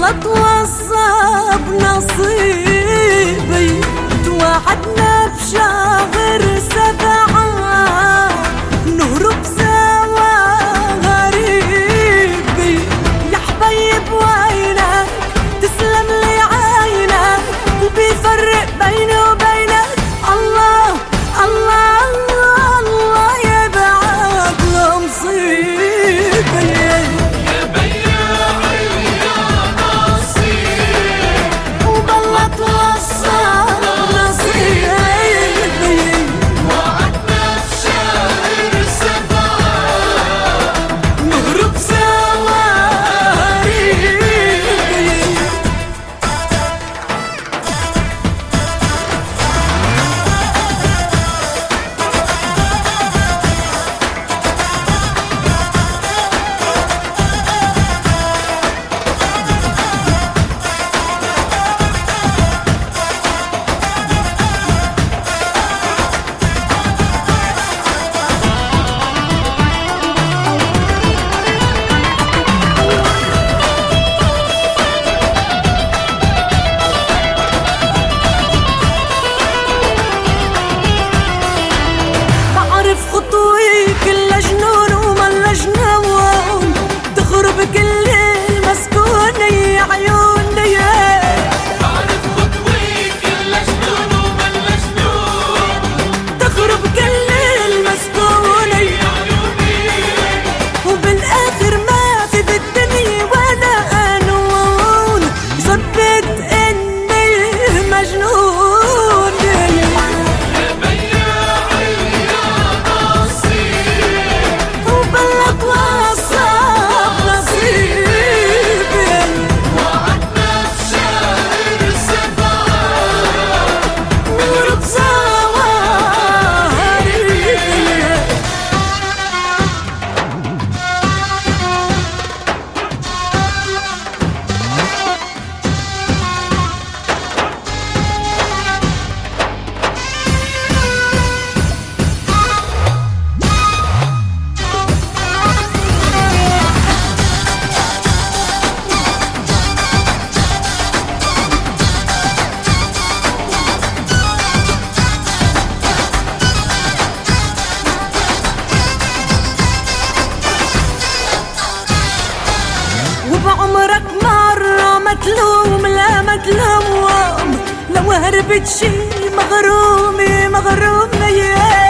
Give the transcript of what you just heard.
والله توصى بنصيبي توعدنا بشهر 7 نهرب سوا غريبي. يا حبيب وينك تسلم لي عينك وبيفرق بيني وبينك الله الله الله الله يبعد لمصيبي. يا بياعي يا نصيب وبالله توصى نصيبي وعدنا بشهر 7 نهرب سوا غريبي. بعرف خطوي كلها جنون وملا جنون تخرب كل المسكون يا عيوني. بعرف خطوي كلها جنون وملا جنون تخرب كل المسكون يا عيوني. وبالاخر ما في بالدنيا ولا قانون ظبط اني مجنون. يا بياعي يا نصيب وبالله توصى بنصيبي وعدنا بشهر 7 نهرب سوا غريبي. وبعمرك مرة ما تلوم لا ما تلوم لو هربت شي مغرومي مغرومي.